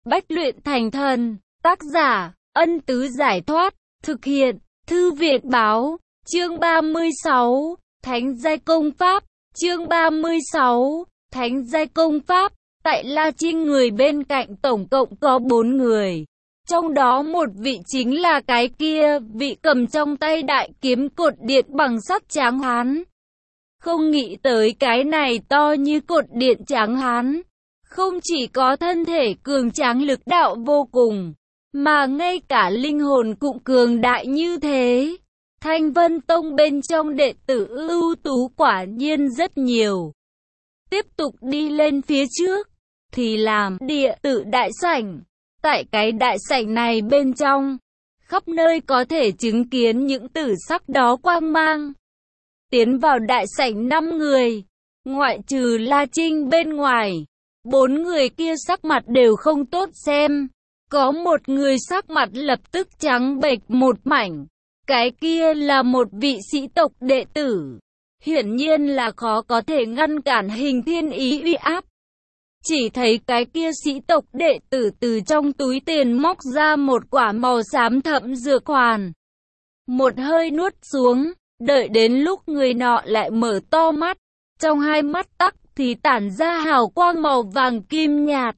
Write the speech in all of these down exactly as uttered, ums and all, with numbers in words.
Bách luyện thành thần. Tác giả, Ân Tứ Giải Thoát. Thực hiện, Thư viện Báo. Chương ba mươi sáu, Thánh Giai Công Pháp. Chương ba mươi sáu, Thánh Giai Công Pháp. Tại La Trinh người bên cạnh tổng cộng có bốn người. Trong đó một vị chính là cái kia, vị cầm trong tay đại kiếm cột điện bằng sắt tráng hán. Không nghĩ tới cái này to như cột điện tráng hán. Không chỉ có thân thể cường tráng lực đạo vô cùng, mà ngay cả linh hồn cũng cường đại như thế. Thanh Vân Tông bên trong đệ tử ưu tú quả nhiên rất nhiều. Tiếp tục đi lên phía trước, thì làm địa tử đại sảnh. Tại cái đại sảnh này bên trong, khắp nơi có thể chứng kiến những tử sắc đó quang mang. Tiến vào đại sảnh năm người, ngoại trừ La Trinh bên ngoài, bốn người kia sắc mặt đều không tốt xem. Có một người sắc mặt lập tức trắng bệch một mảnh. Cái kia là một vị sĩ tộc đệ tử. Hiển nhiên là khó có thể ngăn cản hình thiên ý uy áp. Chỉ thấy cái kia sĩ tộc đệ tử từ trong túi tiền móc ra một quả màu xám thẫm dược hoàn. Một hơi nuốt xuống, đợi đến lúc người nọ lại mở to mắt. Trong hai mắt tắc thì tản ra hào quang màu vàng kim nhạt.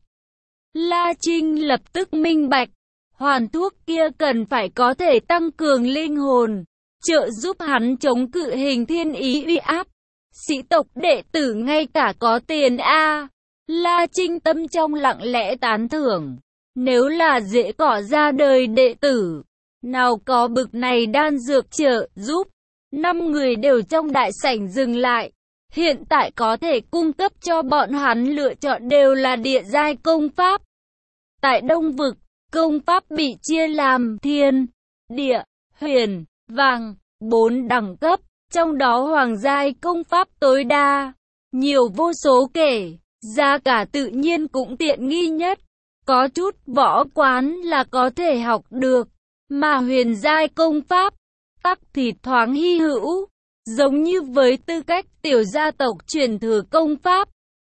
La Trinh lập tức minh bạch, hoàn thuốc kia cần phải có thể tăng cường linh hồn, trợ giúp hắn chống cự hình thiên ý uy áp. Sĩ tộc đệ tử ngay cả có tiền a. La Trinh tâm trong lặng lẽ tán thưởng. Nếu là dễ cỏ ra đời đệ tử, nào có bực này đan dược trợ giúp. Năm người đều trong đại sảnh dừng lại. Hiện tại có thể cung cấp cho bọn hắn lựa chọn đều là địa giai công pháp. Tại Đông Vực, công pháp bị chia làm thiên, địa, huyền, vàng, bốn đẳng cấp. Trong đó hoàng giai công pháp tối đa, nhiều vô số kể. Giá cả tự nhiên cũng tiện nghi nhất. Có chút võ quán là có thể học được. Mà huyền giai công pháp, tắc thì thoáng hy hữu. Giống như với tư cách tiểu gia tộc truyền thừa công pháp.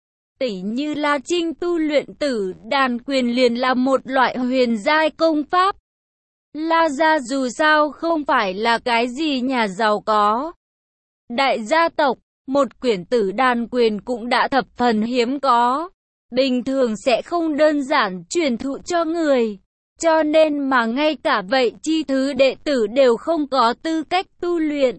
Tỷ như La Trinh tu luyện tử đàn quyền liền là một loại huyền giai công pháp. La gia dù sao không phải là cái gì nhà giàu có. Đại gia tộc, một quyển tử đàn quyền cũng đã thập phần hiếm có. Bình thường sẽ không đơn giản truyền thụ cho người. Cho nên mà ngay cả vậy chi thứ đệ tử đều không có tư cách tu luyện.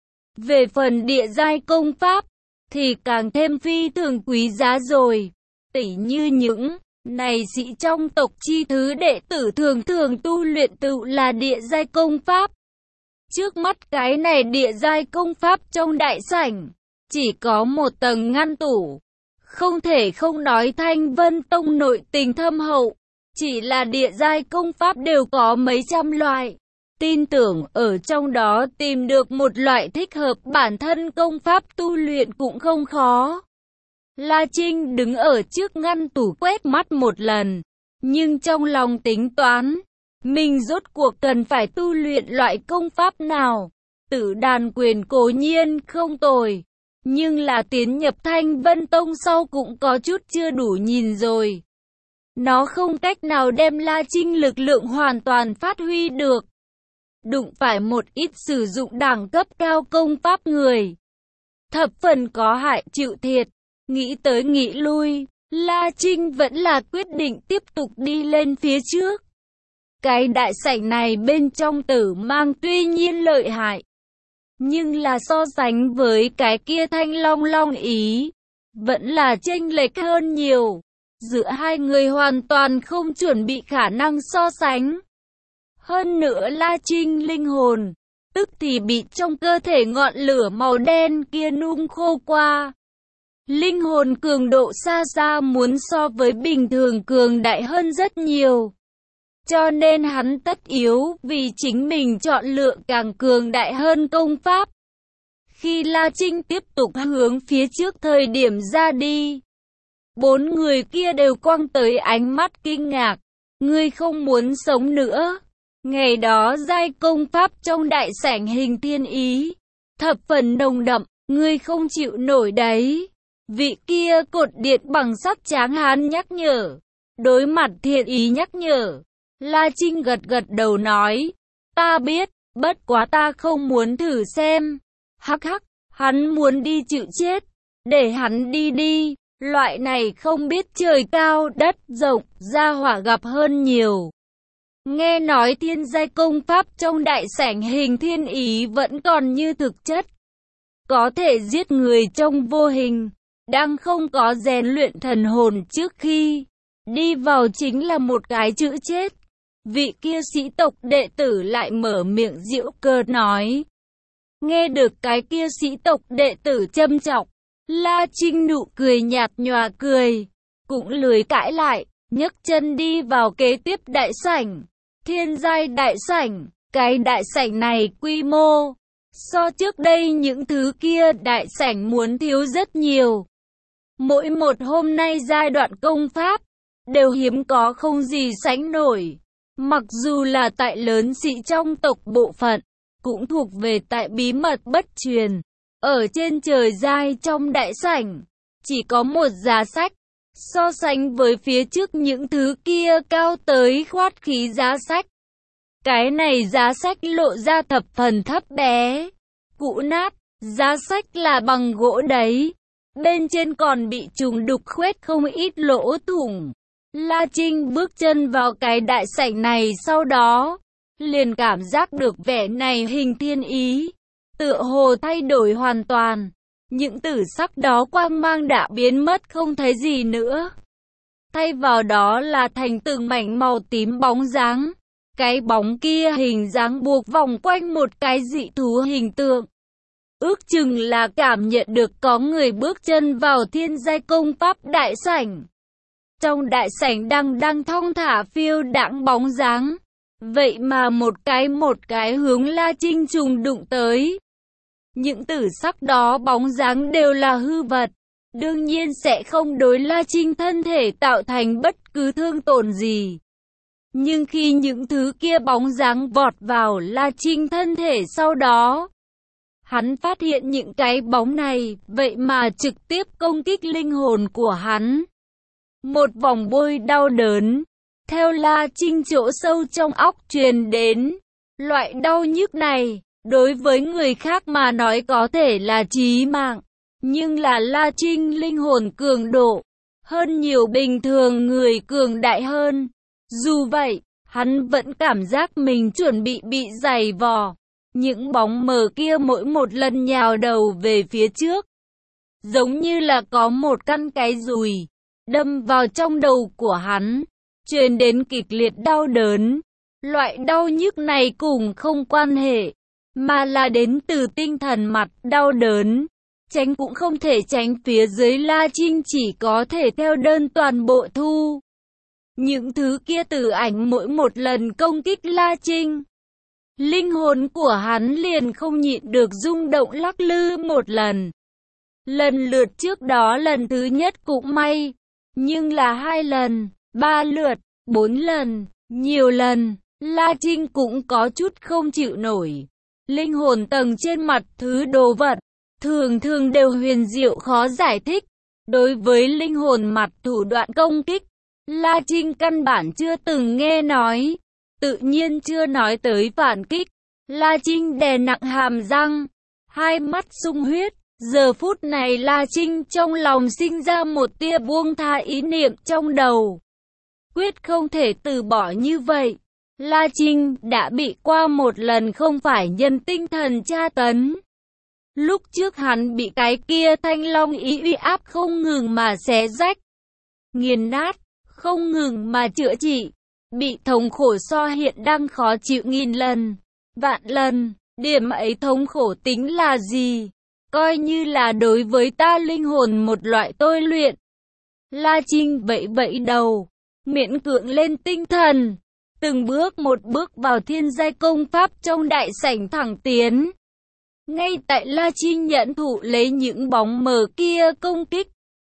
Về phần địa giai công pháp, thì càng thêm phi thường quý giá rồi. Tỷ như những này sĩ trong tộc chi thứ đệ tử thường thường tu luyện tự là địa giai công pháp. Trước mắt cái này địa giai công pháp trong đại sảnh, chỉ có một tầng ngăn tủ. Không thể không nói Thanh Vân Tông nội tình thâm hậu, chỉ là địa giai công pháp đều có mấy trăm loại. Tin tưởng ở trong đó tìm được một loại thích hợp bản thân công pháp tu luyện cũng không khó. La Trinh đứng ở trước ngăn tủ quét mắt một lần, nhưng trong lòng tính toán, mình rốt cuộc cần phải tu luyện loại công pháp nào. Tử đàn quyền cố nhiên không tồi, nhưng là tiến nhập Thanh Vân Tông sau cũng có chút chưa đủ nhìn rồi. Nó không cách nào đem La Trinh lực lượng hoàn toàn phát huy được. Đụng phải một ít sử dụng đẳng cấp cao công pháp người, thập phần có hại chịu thiệt. Nghĩ tới nghĩ lui, La Trinh vẫn là quyết định tiếp tục đi lên phía trước. Cái đại sảnh này bên trong tử mang tuy nhiên lợi hại, nhưng là so sánh với cái kia Thanh Long Long Ý, vẫn là chênh lệch hơn nhiều. Giữa hai người hoàn toàn không chuẩn bị khả năng so sánh. Hơn nữa La Trinh linh hồn, tức thì bị trong cơ thể ngọn lửa màu đen kia nung khô qua. Linh hồn cường độ xa xa muốn so với bình thường cường đại hơn rất nhiều. Cho nên hắn tất yếu vì chính mình chọn lựa càng cường đại hơn công pháp. Khi La Trinh tiếp tục hướng phía trước thời điểm ra đi, bốn người kia đều quăng tới ánh mắt kinh ngạc. Ngươi không muốn sống nữa. Ngày đó giai công pháp trong đại sảnh hình thiên ý, thập phần nồng đậm, ngươi không chịu nổi đấy. Vị kia cột điện bằng sắt tráng hán nhắc nhở. Đối mặt Thiên Ý nhắc nhở, La Trinh gật gật đầu nói, ta biết, bất quá ta không muốn thử xem. Hắc hắc, hắn muốn đi chịu chết, để hắn đi đi, loại này không biết trời cao đất rộng, gia hỏa gặp hơn nhiều. Nghe nói thiên giai công pháp trong đại sảnh Hình Thiên Ý vẫn còn như thực chất, có thể giết người trong vô hình, đang không có rèn luyện thần hồn trước khi đi vào chính là một cái chữ chết. Vị kia sĩ tộc đệ tử lại mở miệng giễu cợt nói. Nghe được cái kia sĩ tộc đệ tử châm chọc, La Trinh nụ cười nhạt nhòa cười, cũng lười cãi lại, nhấc chân đi vào kế tiếp đại sảnh. Thiên giai đại sảnh, cái đại sảnh này quy mô so trước đây những thứ kia đại sảnh muốn thiếu rất nhiều. Mỗi một hôm nay giai đoạn công pháp đều hiếm có không gì sánh nổi. Mặc dù là tại lớn sĩ trong tộc bộ phận, cũng thuộc về tại bí mật bất truyền. Ở trên trời giai trong đại sảnh, chỉ có một giá sách. So sánh với phía trước những thứ kia cao tới khoát khí giá sách. Cái này giá sách lộ ra thập phần thấp bé, cũ nát, giá sách là bằng gỗ đấy. Bên trên còn bị trùng đục khoét không ít lỗ thủng. La Trinh bước chân vào cái đại sảnh này sau đó, liền cảm giác được vẻ này Hình Thiên Ý tựa hồ thay đổi hoàn toàn. Những tử sắc đó quang mang đã biến mất không thấy gì nữa. Thay vào đó là thành từng mảnh màu tím bóng dáng. Cái bóng kia hình dáng buộc vòng quanh một cái dị thú hình tượng. Ước chừng là cảm nhận được có người bước chân vào thiên giai công pháp đại sảnh. Trong đại sảnh đang đang thong thả phiêu đãng bóng dáng. Vậy mà một cái một cái hướng La Trinh trùng đụng tới. Những tử sắc đó bóng dáng đều là hư vật, đương nhiên sẽ không đối La Trinh thân thể tạo thành bất cứ thương tổn gì. Nhưng khi những thứ kia bóng dáng vọt vào La Trinh thân thể sau đó, hắn phát hiện những cái bóng này vậy mà trực tiếp công kích linh hồn của hắn. Một vòng bôi đau đớn theo La Trinh chỗ sâu trong óc truyền đến. Loại đau nhức này đối với người khác mà nói có thể là chí mạng, nhưng là La Trinh linh hồn cường độ hơn nhiều bình thường người cường đại hơn. Dù vậy, hắn vẫn cảm giác mình chuẩn bị bị giày vò. Những bóng mờ kia mỗi một lần nhào đầu về phía trước, giống như là có một căn cái dùi đâm vào trong đầu của hắn, truyền đến kịch liệt đau đớn. Loại đau nhức này cùng không quan hệ, mà là đến từ tinh thần mặt đau đớn. Tránh cũng không thể tránh, phía dưới La Trinh chỉ có thể theo đơn toàn bộ thu. Những thứ kia tử ảnh mỗi một lần công kích La Trinh, linh hồn của hắn liền không nhịn được rung động lắc lư một lần. Lần lượt trước đó lần thứ nhất cũng may, nhưng là hai lần, ba lượt, bốn lần, nhiều lần, La Trinh cũng có chút không chịu nổi. Linh hồn tầng trên mặt thứ đồ vật, thường thường đều huyền diệu khó giải thích. Đối với linh hồn mặt thủ đoạn công kích, La Trinh căn bản chưa từng nghe nói, tự nhiên chưa nói tới phản kích. La Trinh đè nặng hàm răng, hai mắt sung huyết. Giờ phút này La Trinh trong lòng sinh ra một tia buông tha ý niệm trong đầu. Quyết không thể từ bỏ như vậy. La Trinh đã bị qua một lần không phải nhân tinh thần tra tấn. Lúc trước hắn bị cái kia thanh long ý uy áp không ngừng mà xé rách, nghiền nát, không ngừng mà chữa trị. Bị thống khổ so hiện đang khó chịu nghìn lần, vạn lần. Điểm ấy thống khổ tính là gì? Coi như là đối với ta linh hồn một loại tôi luyện. La Trinh vẫy vẫy đầu, miễn cưỡng lên tinh thần, từng bước một bước vào thiên giai công pháp trong đại sảnh thẳng tiến. Ngay tại La Trinh nhận thụ lấy những bóng mờ kia công kích,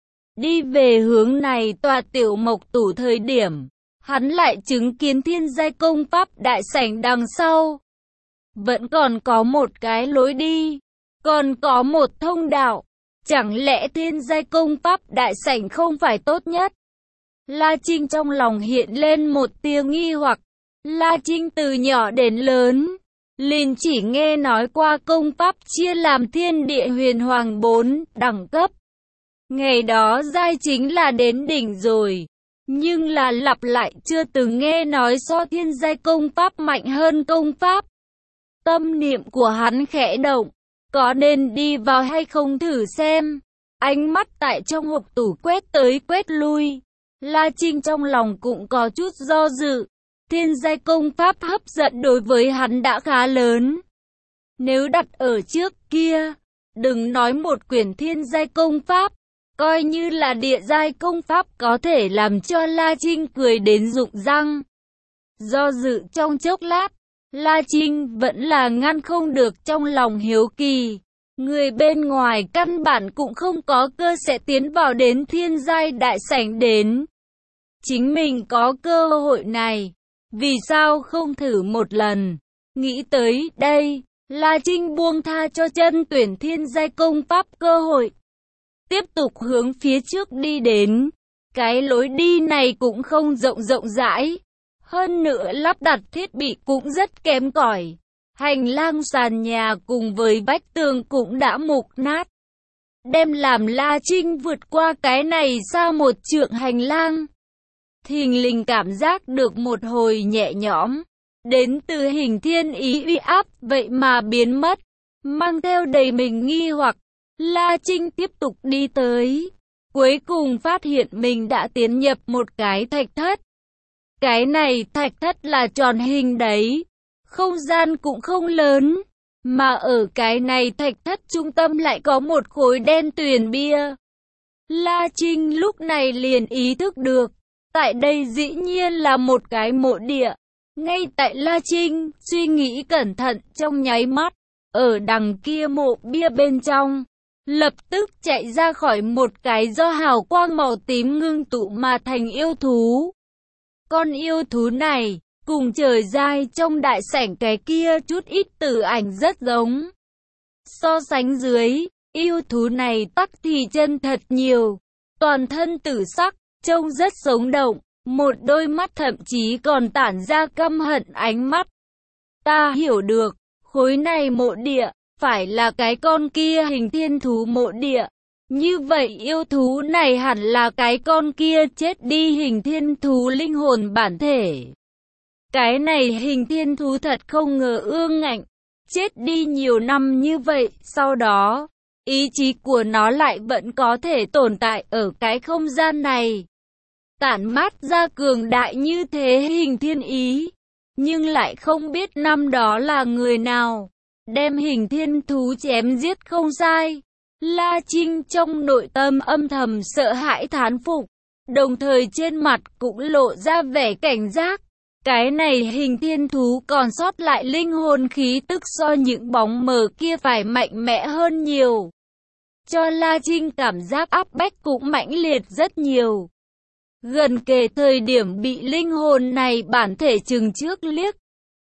đi về hướng này tòa tiểu mộc tủ thời điểm, hắn lại chứng kiến thiên giai công pháp đại sảnh đằng sau. Vẫn còn có một cái lối đi, còn có một thông đạo. Chẳng lẽ thiên giai công pháp đại sảnh không phải tốt nhất? La Trinh trong lòng hiện lên một tia nghi hoặc. La Trinh từ nhỏ đến lớn, liền chỉ nghe nói qua công pháp chia làm thiên địa huyền hoàng bốn đẳng cấp. Ngày đó giai chính là đến đỉnh rồi, nhưng là lặp lại chưa từng nghe nói so thiên giai công pháp mạnh hơn công pháp. Tâm niệm của hắn khẽ động, có nên đi vào hay không thử xem. Ánh mắt tại trong hộp tủ quét tới quét lui, La Trinh trong lòng cũng có chút do dự. Thiên giai công pháp hấp dẫn đối với hắn đã khá lớn. Nếu đặt ở trước kia, đừng nói một quyển thiên giai công pháp, coi như là địa giai công pháp có thể làm cho La Trinh cười đến rụng răng. Do dự trong chốc lát, La Trinh vẫn là ngăn không được trong lòng hiếu kỳ. Người bên ngoài căn bản cũng không có cơ sẽ tiến vào đến thiên giai đại sảnh đến. Chính mình có cơ hội này, vì sao không thử một lần? Nghĩ tới đây, La Trinh buông tha cho chân tuyển thiên giai công pháp cơ hội. Tiếp tục hướng phía trước đi đến. Cái lối đi này cũng không rộng rộng rãi. Hơn nữa lắp đặt thiết bị cũng rất kém cỏi. Hành lang sàn nhà cùng với vách tường cũng đã mục nát. Đem làm La Trinh vượt qua cái này xa một trượng hành lang. Thình lình cảm giác được một hồi nhẹ nhõm. Đến từ hình thiên ý uy áp vậy mà biến mất. Mang theo đầy mình nghi hoặc. La Trinh tiếp tục đi tới. Cuối cùng phát hiện mình đã tiến nhập một cái thạch thất. Cái này thạch thất là tròn hình đấy. Không gian cũng không lớn. Mà ở cái này thạch thất trung tâm lại có một khối đen tuyền bia. La Trinh lúc này liền ý thức được. Tại đây dĩ nhiên là một cái mộ địa. Ngay tại La Trinh suy nghĩ cẩn thận trong nháy mắt. Ở đằng kia mộ bia bên trong, lập tức chạy ra khỏi một cái do hào quang màu tím ngưng tụ mà thành yêu thú. Con yêu thú này, cùng trời giai trong đại sảnh cái kia chút ít tử ảnh rất giống. So sánh dưới, yêu thú này tắc thì chân thật nhiều. Toàn thân tử sắc, trông rất sống động. Một đôi mắt thậm chí còn tản ra căm hận ánh mắt. Ta hiểu được, khối này mộ địa, phải là cái con kia hình thiên thú mộ địa. Như vậy yêu thú này hẳn là cái con kia chết đi hình thiên thú linh hồn bản thể. Cái này hình thiên thú thật không ngờ ương ngạnh, chết đi nhiều năm như vậy, sau đó, ý chí của nó lại vẫn có thể tồn tại ở cái không gian này. Tản mát ra cường đại như thế hình thiên ý, nhưng lại không biết năm đó là người nào, đem hình thiên thú chém giết không sai. La Trinh trong nội tâm âm thầm sợ hãi thán phục, đồng thời trên mặt cũng lộ ra vẻ cảnh giác. Cái này hình thiên thú còn sót lại linh hồn khí tức so những bóng mờ kia phải mạnh mẽ hơn nhiều. Cho La Trinh cảm giác áp bách cũng mãnh liệt rất nhiều. Gần kề thời điểm bị linh hồn này bản thể chừng trước liếc,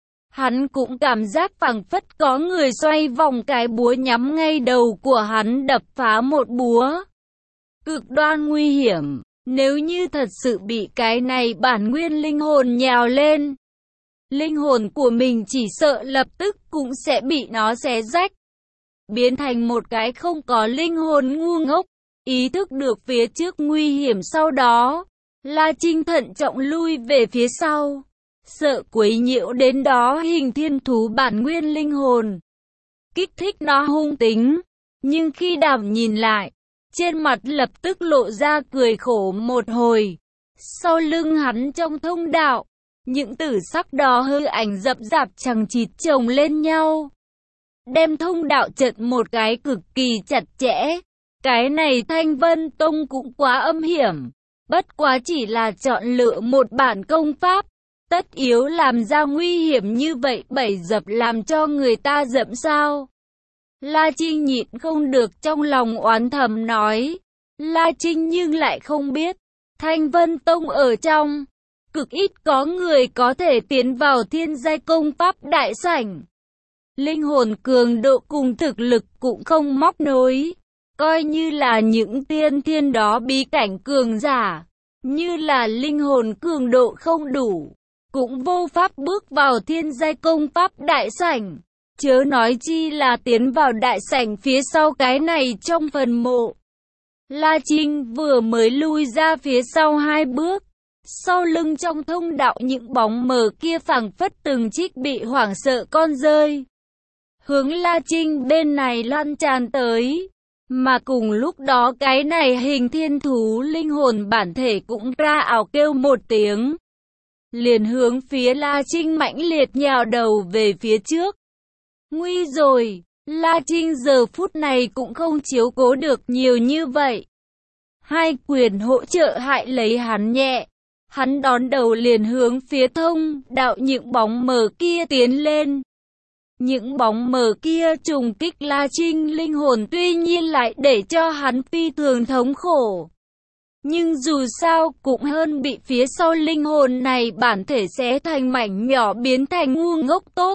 hắn cũng cảm giác phảng phất có người xoay vòng cái búa nhắm ngay đầu của hắn đập phá một búa. Cực đoan nguy hiểm, nếu như thật sự bị cái này bản nguyên linh hồn nhào lên, linh hồn của mình chỉ sợ lập tức cũng sẽ bị nó xé rách, biến thành một cái không có linh hồn ngu ngốc. Ý thức được phía trước nguy hiểm sau đó, La Trinh thận trọng lui về phía sau, sợ quấy nhiễu đến đó hình thiên thú bản nguyên linh hồn, kích thích nó hung tính. Nhưng khi đàm nhìn lại, trên mặt lập tức lộ ra cười khổ một hồi. Sau lưng hắn trong thông đạo, những tử sắc đó hư ảnh rậm rạp chằng chịt chồng lên nhau, đem thông đạo chật một cái cực kỳ chặt chẽ. Cái này Thanh Vân Tông cũng quá âm hiểm. Bất quá chỉ là chọn lựa một bản công pháp, tất yếu làm ra nguy hiểm như vậy bẫy dập làm cho người ta dẫm sao. La Trinh nhịn không được trong lòng oán thầm nói. La Trinh nhưng lại không biết, Thanh Vân Tông ở trong, cực ít có người có thể tiến vào thiên giai công pháp đại sảnh. Linh hồn cường độ cùng thực lực cũng không móc nối. Coi như là những tiên thiên đó bí cảnh cường giả, như là linh hồn cường độ không đủ, cũng vô pháp bước vào thiên giai công pháp đại sảnh, chớ nói chi là tiến vào đại sảnh phía sau cái này trong phần mộ. La Trinh vừa mới lui ra phía sau hai bước, sau lưng trong thông đạo những bóng mờ kia phảng phất từng chiếc bị hoảng sợ con rơi, hướng La Trinh bên này lan tràn tới. Mà cùng lúc đó cái này hình thiên thú linh hồn bản thể cũng ra ảo kêu một tiếng, liền hướng phía La Trinh mãnh liệt nhào đầu về phía trước. Nguy rồi, La Trinh giờ phút này cũng không chiếu cố được nhiều như vậy. Hai quyền hỗ trợ hại lấy hắn nhẹ, hắn đón đầu liền hướng phía thông đạo những bóng mờ kia tiến lên. Những bóng mờ kia trùng kích La Trinh linh hồn tuy nhiên lại để cho hắn phi thường thống khổ. Nhưng dù sao cũng hơn bị phía sau linh hồn này bản thể xé thành mảnh nhỏ biến thành ngu ngốc tốt.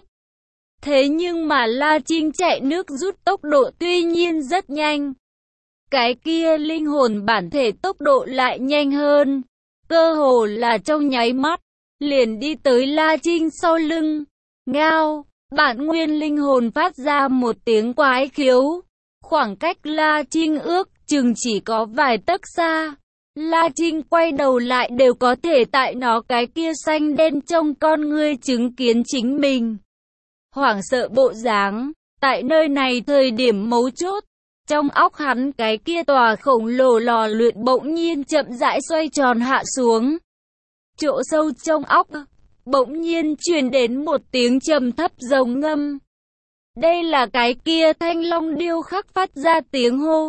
Thế nhưng mà La Trinh chạy nước rút tốc độ tuy nhiên rất nhanh. Cái kia linh hồn bản thể tốc độ lại nhanh hơn. Cơ hồ là trong nháy mắt, liền đi tới La Trinh sau lưng. Ngao! Bản nguyên linh hồn phát ra một tiếng quái khiếu. Khoảng cách La Trinh ước chừng chỉ có vài tấc xa. La Trinh quay đầu lại đều có thể tại nó cái kia xanh đen trong con ngươi chứng kiến chính mình. Hoảng sợ bộ dáng, tại nơi này thời điểm mấu chốt, trong óc hắn cái kia tòa khổng lồ lò luyện bỗng nhiên chậm rãi xoay tròn hạ xuống. Chỗ sâu trong óc, bỗng nhiên truyền đến một tiếng trầm thấp rồng ngâm. Đây là cái kia thanh long điêu khắc phát ra tiếng hô.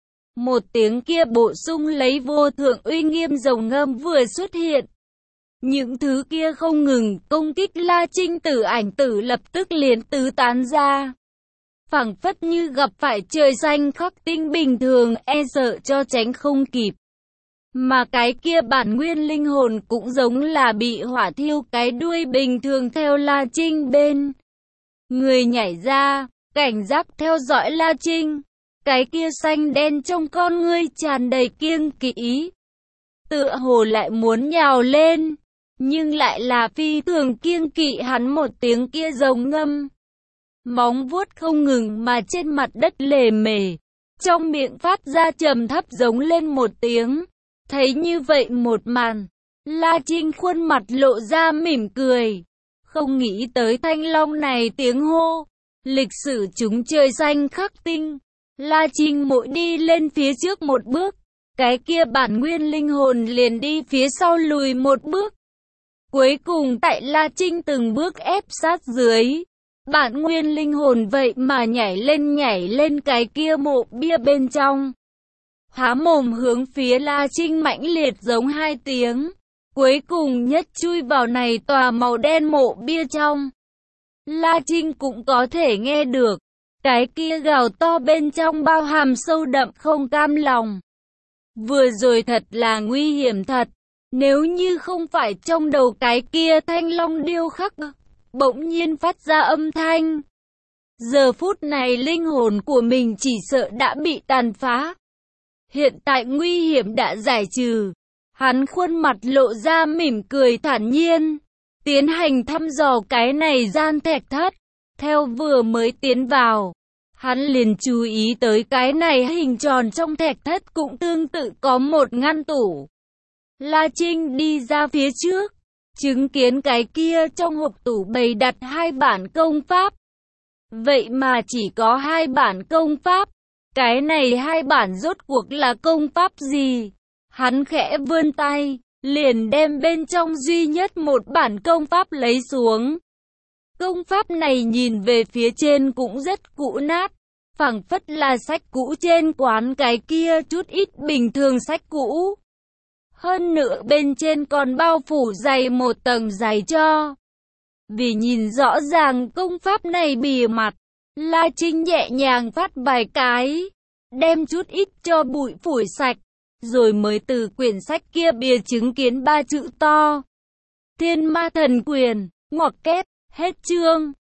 Một tiếng kia bổ sung lấy vô thượng uy nghiêm rồng ngâm vừa xuất hiện. Những thứ kia không ngừng công kích La Trinh tử ảnh tử lập tức liền tứ tán ra. Phảng phất như gặp phải trời xanh khắc tinh bình thường e sợ cho tránh không kịp. Mà cái kia bản nguyên linh hồn cũng giống là bị hỏa thiêu cái đuôi bình thường theo La Trinh bên. Người nhảy ra, cảnh giác theo dõi La Trinh. Cái kia xanh đen trong con ngươi tràn đầy kiêng kỵ. Tựa hồ lại muốn nhào lên, nhưng lại là phi thường kiêng kỵ hắn một tiếng kia rồng ngâm. Móng vuốt không ngừng mà trên mặt đất lề mề, trong miệng phát ra trầm thấp giống lên một tiếng. Thấy như vậy một màn, La Trinh khuôn mặt lộ ra mỉm cười. Không nghĩ tới thanh long này tiếng hô, lịch sử chúng trời xanh khắc tinh. La Trinh mỗi đi lên phía trước một bước, cái kia bản nguyên linh hồn liền đi phía sau lùi một bước. Cuối cùng tại La Trinh từng bước ép sát dưới, bản nguyên linh hồn vậy mà nhảy lên nhảy lên cái kia mộ bia bên trong. Há mồm hướng phía La Trinh mãnh liệt giống hai tiếng, cuối cùng nhất chui vào này tòa màu đen mộ bia trong. La Trinh cũng có thể nghe được, cái kia gào to bên trong bao hàm sâu đậm không cam lòng. Vừa rồi thật là nguy hiểm thật, nếu như không phải trong đầu cái kia thanh long điêu khắc bỗng nhiên phát ra âm thanh. Giờ phút này linh hồn của mình chỉ sợ đã bị tàn phá. Hiện tại nguy hiểm đã giải trừ, hắn khuôn mặt lộ ra mỉm cười thản nhiên, tiến hành thăm dò cái này gian thạch thất. Theo vừa mới tiến vào, hắn liền chú ý tới cái này hình tròn trong thạch thất cũng tương tự có một ngăn tủ. La Trinh đi ra phía trước, chứng kiến cái kia trong hộp tủ bày đặt hai bản công pháp. Vậy mà chỉ có hai bản công pháp, cái này hai bản rốt cuộc là công pháp gì? Hắn khẽ vươn tay, liền đem bên trong duy nhất một bản công pháp lấy xuống. Công pháp này nhìn về phía trên cũng rất cũ nát, phảng phất là sách cũ trên quán cái kia chút ít bình thường sách cũ. Hơn nữa bên trên còn bao phủ dày một tầng dày cho. Vì nhìn rõ ràng công pháp này bìa mặt, La Trinh nhẹ nhàng phát vài cái, đem chút ít cho bụi phủi sạch, rồi mới từ quyển sách kia bìa chứng kiến ba chữ to. Thiên Ma Thần Quyền, ngoặc kép, hết chương.